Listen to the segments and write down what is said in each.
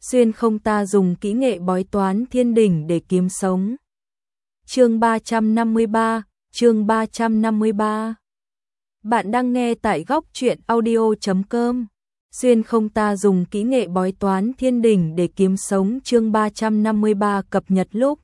xuyên không ta dùng kỹ nghệ bói toán thiên đỉnh để kiếm sống. Chương 353, chương 353. Bạn đang nghe tại góc truyện audio.com. Xuyên không ta dùng kỹ nghệ bói toán thiên đỉnh để kiếm sống, chương 353 cập nhật lúc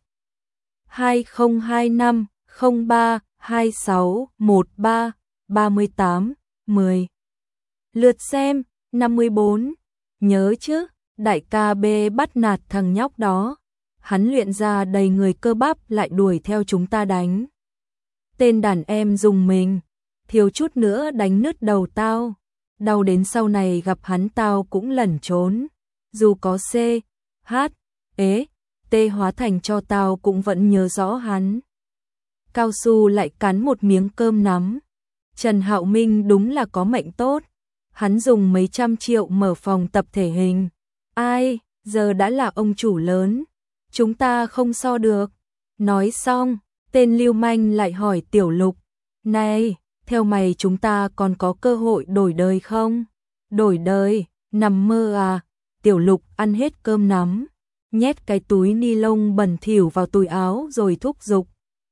2025-03-26-13-38-10. Lượt xem 54. Nhớ chứ, đại ca B bắt nạt thằng nhóc đó. Hắn luyện ra đầy người cơ bắp lại đuổi theo chúng ta đánh. Tên đàn em dùng mình, thiếu chút nữa đánh nứt đầu tao. Đau đến sau này gặp hắn tao cũng lẩn trốn. Dù có C, H, E, T hóa thành cho tao cũng vẫn nhớ rõ hắn. Cao Su lại cắn một miếng cơm nắm. Trần Hạo Minh đúng là có mệnh tốt. Hắn dùng mấy trăm triệu mở phòng tập thể hình. Ai, giờ đã là ông chủ lớn. Chúng ta không so được. Nói xong, tên lưu manh lại hỏi Tiểu Lục. Này, theo mày chúng ta còn có cơ hội đổi đời không? Đổi đời, nằm mơ à? Tiểu Lục ăn hết cơm nắm, nhét cái túi ni lông bẩn thỉu vào túi áo rồi thúc giục.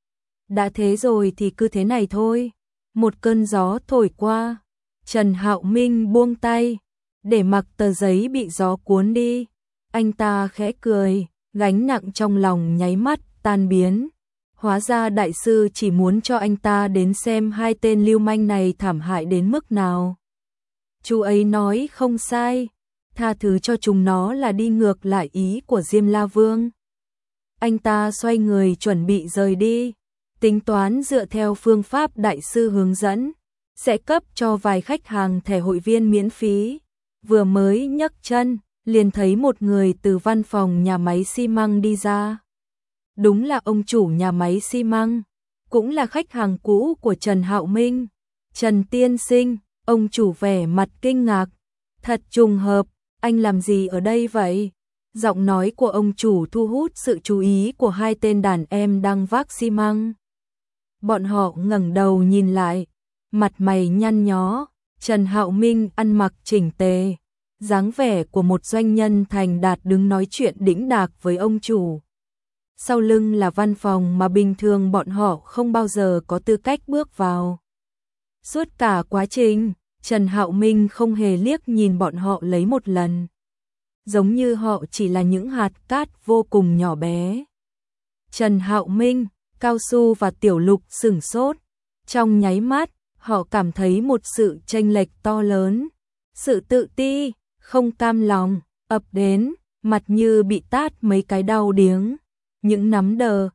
Đã thế rồi thì cứ thế này thôi. Một cơn gió thổi qua, Trần Hạo Minh buông tay, để mặc tờ giấy bị gió cuốn đi. Anh ta khẽ cười, gánh nặng trong lòng nháy mắt tan biến. Hóa ra đại sư chỉ muốn cho anh ta đến xem hai tên lưu manh này thảm hại đến mức nào. Chú ấy nói không sai, tha thứ cho chúng nó là đi ngược lại ý của Diêm La Vương. Anh ta xoay người chuẩn bị rời đi, tính toán dựa theo phương pháp đại sư hướng dẫn, sẽ cấp cho vài khách hàng thẻ hội viên miễn phí. Vừa mới nhấc chân, liền thấy một người từ văn phòng nhà máy xi măng đi ra. Đúng là ông chủ nhà máy xi măng, cũng là khách hàng cũ của Trần Hạo Minh. Trần tiên sinh, ông chủ vẻ mặt kinh ngạc. Thật trùng hợp, anh làm gì ở đây vậy? Giọng nói của ông chủ thu hút sự chú ý của hai tên đàn em đang vác xi măng. Bọn họ ngẩng đầu nhìn lại, mặt mày nhăn nhó. Trần Hạo Minh ăn mặc chỉnh tề, dáng vẻ của một doanh nhân thành đạt đứng nói chuyện đĩnh đạc với ông chủ. Sau lưng là văn phòng mà bình thường bọn họ không bao giờ có tư cách bước vào. Suốt cả quá trình, Trần Hạo Minh không hề liếc nhìn bọn họ lấy một lần. Giống như họ chỉ là những hạt cát vô cùng nhỏ bé. Trần Hạo Minh, Cao Su và Tiểu Lục sửng sốt. Trong nháy mắt, họ cảm thấy một sự chênh lệch to lớn. Sự tự ti, không cam lòng, ập đến, mặt như bị tát mấy cái đau điếng. Những nắm đờ,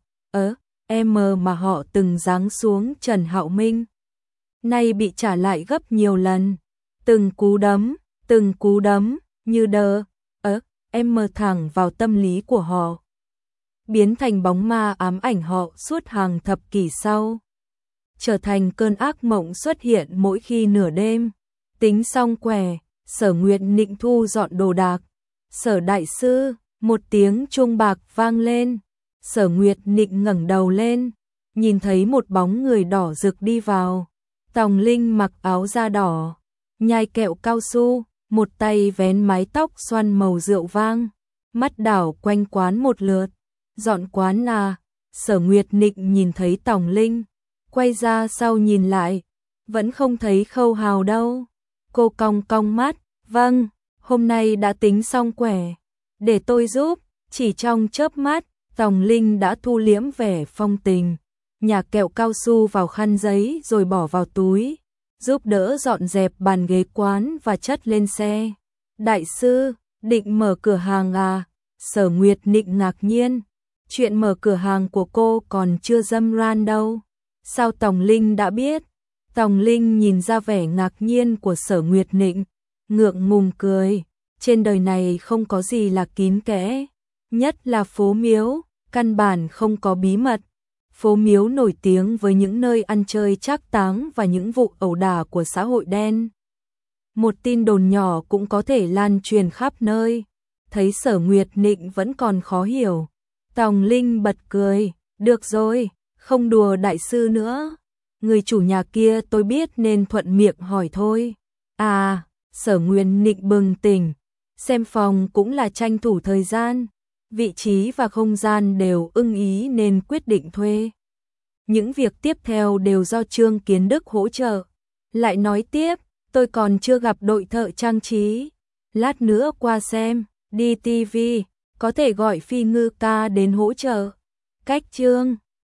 mà họ từng giáng xuống Trần Hạo Minh, nay bị trả lại gấp nhiều lần. Từng cú đấm, như đờ, thẳng vào tâm lý của họ. Biến thành bóng ma ám ảnh họ suốt hàng thập kỷ sau. Trở thành cơn ác mộng xuất hiện mỗi khi nửa đêm. Tính xong quẻ, Sở Nguyệt Nịnh thu dọn đồ đạc. Sở đại sư, một tiếng chuông bạc vang lên. Sở Nguyệt Nịnh ngẩng đầu lên, nhìn thấy một bóng người đỏ rực đi vào. Tòng Linh mặc áo da đỏ, nhai kẹo cao su, một tay vén mái tóc xoăn màu rượu vang, mắt đảo quanh quán một lượt. Dọn quán à? Sở Nguyệt Nịnh nhìn thấy Tòng Linh, quay ra sau nhìn lại, vẫn không thấy Khâu Hào đâu. Cô cong cong mắt, vâng, hôm nay đã tính xong quẻ, để tôi giúp. Chỉ trong chớp mắt, Tòng Linh đã thu liễm vẻ phong tình, nhả kẹo cao su vào khăn giấy rồi bỏ vào túi, giúp đỡ dọn dẹp bàn ghế quán và chất lên xe. Đại sư, định mở cửa hàng à? Sở Nguyệt Nịnh ngạc nhiên, chuyện mở cửa hàng của cô còn chưa râm ran đâu. Sao Tòng Linh đã biết? Tòng Linh nhìn ra vẻ ngạc nhiên của Sở Nguyệt Nịnh, ngượng ngùng cười. Trên đời này không có gì là kín kẽ, nhất là phố miếu, căn bản không có bí mật. Phố miếu nổi tiếng với những nơi ăn chơi trác táng và những vụ ẩu đả của xã hội đen. Một tin đồn nhỏ cũng có thể lan truyền khắp nơi. Thấy Sở Nguyệt Nịnh vẫn còn khó hiểu, Tòng Linh bật cười, được rồi, không đùa đại sư nữa. Người chủ nhà kia tôi biết nên thuận miệng hỏi thôi. À, Sở Nguyệt Nịnh bừng tỉnh, Xem phòng cũng là tranh thủ thời gian, vị trí và không gian đều ưng ý nên quyết định thuê. Những việc tiếp theo đều do Trương Kiến Đức hỗ trợ. Lại nói tiếp, tôi còn chưa gặp đội thợ trang trí. Lát nữa qua xem, đi TV, có thể gọi Phi Ngư ca đến hỗ trợ. Cách Trương